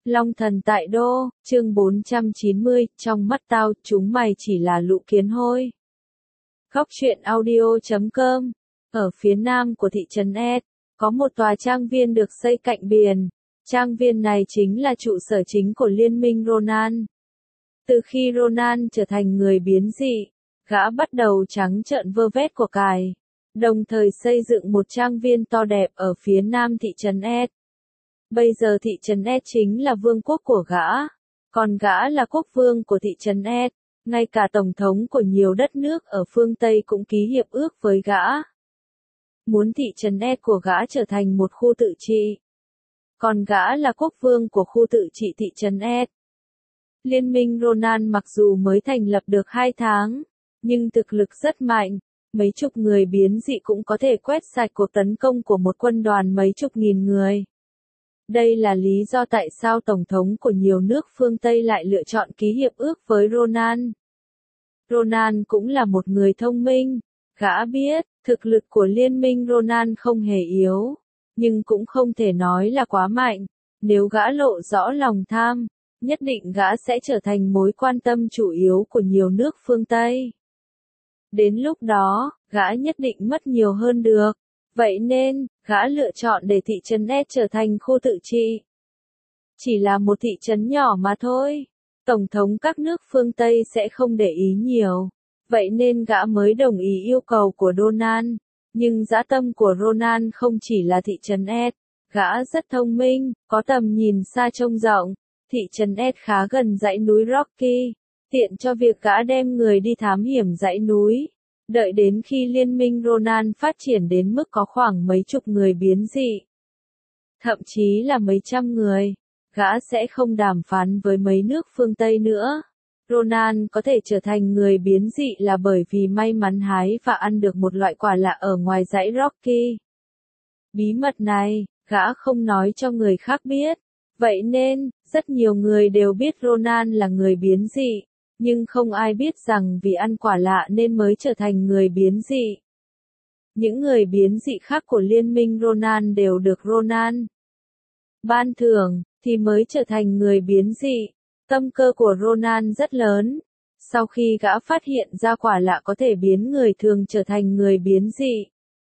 Long thần tại đô, chương 490, trong mắt tao, chúng mày chỉ là lũ kiến hôi. Góc truyện audio.com. Ở phía nam của thị trấn S, có một tòa trang viên được xây cạnh biển. Trang viên này chính là trụ sở chính của Liên minh Ronan. Từ khi Ronan trở thành người biến dị, gã bắt đầu trắng trợn vơ vét của cải, đồng thời xây dựng một trang viên to đẹp ở phía nam thị trấn S. Bây giờ thị trấn S chính là vương quốc của gã, còn gã là quốc vương của thị trấn S, ngay cả tổng thống của nhiều đất nước ở phương Tây cũng ký hiệp ước với gã. Muốn thị trấn S của gã trở thành một khu tự trị. Còn gã là quốc vương của khu tự trị thị trấn S. Liên minh Ronan mặc dù mới thành lập được 2 tháng, nhưng thực lực rất mạnh, mấy chục người biến dị cũng có thể quét sạch cuộc tấn công của một quân đoàn mấy chục nghìn người. Đây là lý do tại sao Tổng thống của nhiều nước phương Tây lại lựa chọn ký hiệp ước với Ronan. Ronan cũng là một người thông minh, gã biết, thực lực của liên minh Ronan không hề yếu, nhưng cũng không thể nói là quá mạnh. Nếu gã lộ rõ lòng tham, nhất định gã sẽ trở thành mối quan tâm chủ yếu của nhiều nước phương Tây. Đến lúc đó, gã nhất định mất nhiều hơn được. Vậy nên, gã lựa chọn để thị trấn S trở thành khu tự trị. Chỉ là một thị trấn nhỏ mà thôi. Tổng thống các nước phương Tây sẽ không để ý nhiều. Vậy nên gã mới đồng ý yêu cầu của Ronan. Nhưng dã tâm của Ronan không chỉ là thị trấn S. Gã rất thông minh, có tầm nhìn xa trông rộng. Thị trấn S khá gần dãy núi Rocky, tiện cho việc gã đem người đi thám hiểm dãy núi. Đợi đến khi liên minh Ronan phát triển đến mức có khoảng mấy chục người biến dị, thậm chí là mấy trăm người, gã sẽ không đàm phán với mấy nước phương Tây nữa. Ronan có thể trở thành người biến dị là bởi vì may mắn hái và ăn được một loại quả lạ ở ngoài dãy Rocky. Bí mật này, gã không nói cho người khác biết. Vậy nên, rất nhiều người đều biết Ronan là người biến dị. Nhưng không ai biết rằng vì ăn quả lạ nên mới trở thành người biến dị. Những người biến dị khác của liên minh Ronan đều được Ronan ban thưởng, thì mới trở thành người biến dị. Tâm cơ của Ronan rất lớn. Sau khi gã phát hiện ra quả lạ có thể biến người thường trở thành người biến dị,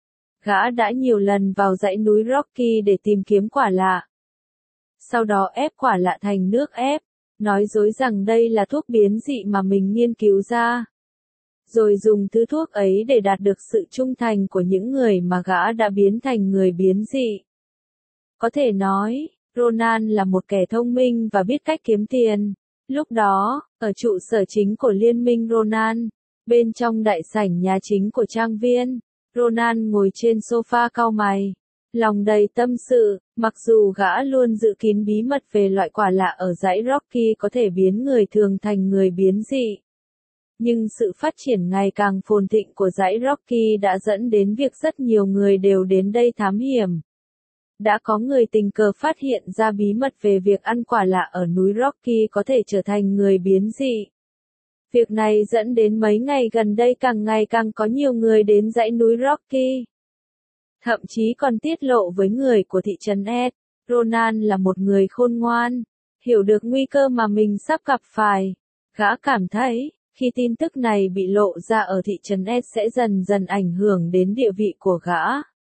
gã đã nhiều lần vào dãy núi Rocky để tìm kiếm quả lạ. Sau đó ép quả lạ thành nước ép. Nói dối rằng đây là thuốc biến dị mà mình nghiên cứu ra. Rồi dùng thứ thuốc ấy để đạt được sự trung thành của những người mà gã đã biến thành người biến dị. Có thể nói, Ronan là một kẻ thông minh và biết cách kiếm tiền. Lúc đó, ở trụ sở chính của liên minh Ronan, bên trong đại sảnh nhà chính của trang viên, Ronan ngồi trên sofa cau mày. Lòng đầy tâm sự, mặc dù gã luôn giữ kín bí mật về loại quả lạ ở dãy Rocky có thể biến người thường thành người biến dị. Nhưng sự phát triển ngày càng phồn thịnh của dãy Rocky đã dẫn đến việc rất nhiều người đều đến đây thám hiểm. Đã có người tình cờ phát hiện ra bí mật về việc ăn quả lạ ở núi Rocky có thể trở thành người biến dị. Việc này dẫn đến mấy ngày gần đây càng ngày càng có nhiều người đến dãy núi Rocky. Thậm chí còn tiết lộ với người của thị trấn S, Ronan là một người khôn ngoan, hiểu được nguy cơ mà mình sắp gặp phải. Gã cảm thấy, khi tin tức này bị lộ ra ở thị trấn S sẽ dần dần ảnh hưởng đến địa vị của gã.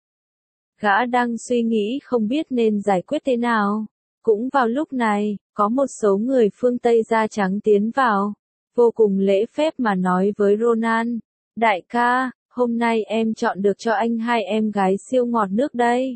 Gã đang suy nghĩ không biết nên giải quyết thế nào. Cũng vào lúc này, có một số người phương Tây da trắng tiến vào, vô cùng lễ phép mà nói với Ronan, đại ca, hôm nay em chọn được cho anh 2 em gái siêu ngọt nước đây.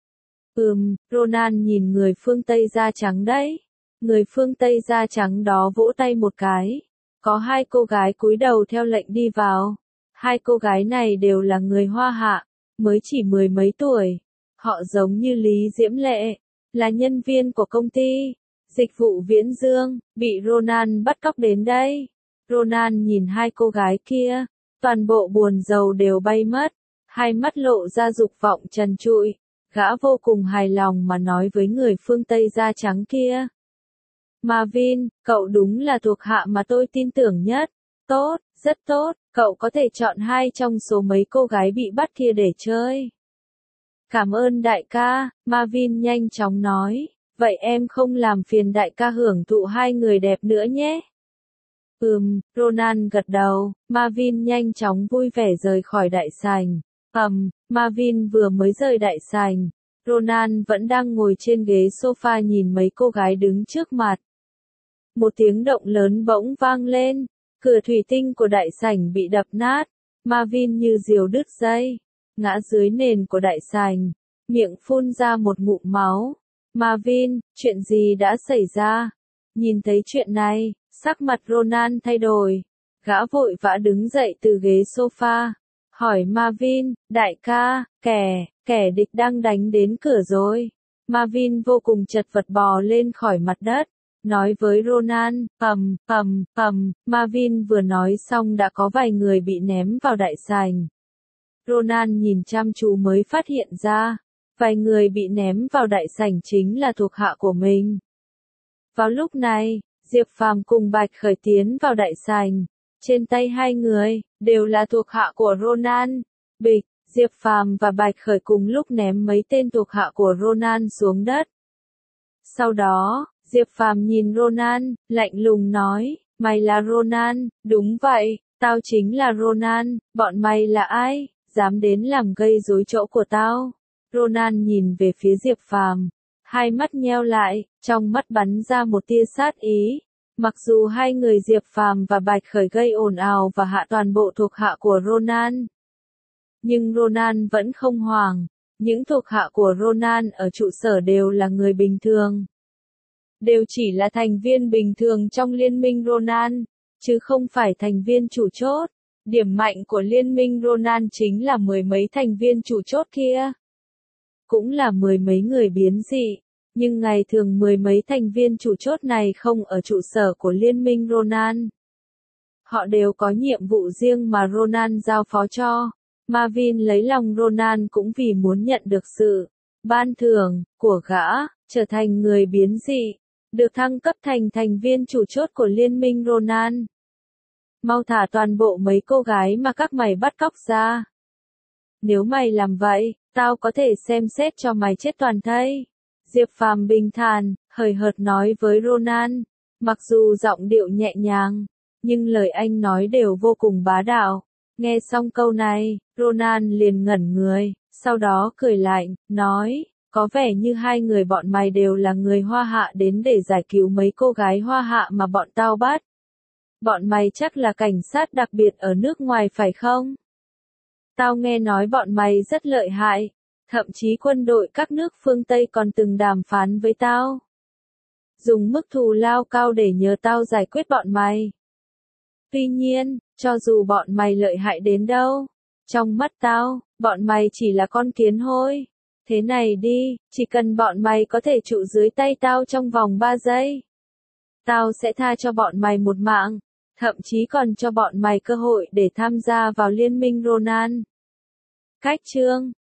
Ronan nhìn người phương Tây da trắng đấy. Người phương Tây da trắng đó vỗ tay một cái. Có 2 cô gái cúi đầu theo lệnh đi vào. 2 cô gái này đều là người Hoa Hạ, mới chỉ 10 mấy tuổi. Họ giống như Lý Diễm Lệ, là nhân viên của công ty dịch vụ Viễn Dương, bị Ronan bắt cóc đến đây. Ronan nhìn 2 cô gái kia. Toàn bộ buồn rầu đều bay mất, hai mắt lộ ra dục vọng trần trụi, gã vô cùng hài lòng mà nói với người phương Tây da trắng kia. Marvin, cậu đúng là thuộc hạ mà tôi tin tưởng nhất. Tốt, rất tốt, cậu có thể chọn 2 trong số mấy cô gái bị bắt kia để chơi. Cảm ơn đại ca, Marvin nhanh chóng nói. vậy em không làm phiền đại ca hưởng thụ hai người đẹp nữa nhé. Ronan gật đầu, Marvin nhanh chóng vui vẻ rời khỏi đại sảnh. Marvin vừa mới rời đại sảnh, Ronan vẫn đang ngồi trên ghế sofa nhìn mấy cô gái đứng trước mặt. Một tiếng động lớn bỗng vang lên, cửa thủy tinh của đại sảnh bị đập nát, Marvin như diều đứt dây, ngã dưới nền của đại sảnh, miệng phun ra một ngụm máu. Marvin, chuyện gì đã xảy ra? Nhìn thấy chuyện này, sắc mặt Ronan thay đổi, gã vội vã đứng dậy từ ghế sofa, hỏi Marvin, đại ca, kẻ địch đang đánh đến cửa rồi. Marvin vô cùng chật vật bò lên khỏi mặt đất, nói với Ronan, Marvin vừa nói xong đã có vài người bị ném vào đại sảnh. Ronan nhìn chăm chú mới phát hiện ra, vài người bị ném vào đại sảnh chính là thuộc hạ của mình. Vào lúc này, Diệp Phàm cùng Bạch Khởi tiến vào đại sảnh, trên tay hai người, đều là thuộc hạ của Ronan. Bịch, Diệp Phàm và Bạch Khởi cùng lúc ném mấy tên thuộc hạ của Ronan xuống đất. Sau đó, Diệp Phàm nhìn Ronan, lạnh lùng nói, mày là Ronan, đúng vậy, tao chính là Ronan, bọn mày là ai, dám đến làm gây rối chỗ của tao. Ronan nhìn về phía Diệp Phàm, hai mắt nheo lại, trong mắt bắn ra một tia sát ý. Mặc dù hai người Diệp Phàm và Bạch Khởi gây ồn ào và hạ toàn bộ thuộc hạ của Ronan, nhưng Ronan vẫn không hoảng. Những thuộc hạ của Ronan ở trụ sở đều là người bình thường, đều chỉ là thành viên bình thường trong liên minh Ronan, chứ không phải thành viên chủ chốt. Điểm mạnh của liên minh Ronan chính là mười mấy thành viên chủ chốt kia, cũng là mười mấy người biến dị. Nhưng ngày thường mười mấy thành viên chủ chốt này không ở trụ sở của liên minh Ronan. Họ đều có nhiệm vụ riêng mà Ronan giao phó cho. Marvin lấy lòng Ronan cũng vì muốn nhận được sự ban thưởng của gã, trở thành người biến dị, được thăng cấp thành thành viên chủ chốt của liên minh Ronan. Mau thả toàn bộ mấy cô gái mà các mày bắt cóc ra. Nếu mày làm vậy, tao có thể xem xét cho mày chết toàn thây. Diệp Phàm bình thản, hời hợt nói với Ronan, mặc dù giọng điệu nhẹ nhàng, nhưng lời anh nói đều vô cùng bá đạo. Nghe xong câu này, Ronan liền ngẩn người, sau đó cười lạnh, nói, có vẻ như hai người bọn mày đều là người Hoa Hạ đến để giải cứu mấy cô gái Hoa Hạ mà bọn tao bắt. Bọn mày chắc là cảnh sát đặc biệt ở nước ngoài phải không? Tao nghe nói bọn mày rất lợi hại. Thậm chí quân đội các nước phương Tây còn từng đàm phán với tao, dùng mức thù lao cao để nhờ tao giải quyết bọn mày. Tuy nhiên, cho dù bọn mày lợi hại đến đâu, trong mắt tao, bọn mày chỉ là con kiến hôi. Thế này đi, chỉ cần bọn mày có thể trụ dưới tay tao trong vòng 3 giây, tao sẽ tha cho bọn mày một mạng, thậm chí còn cho bọn mày cơ hội để tham gia vào liên minh Ronan. Cách chương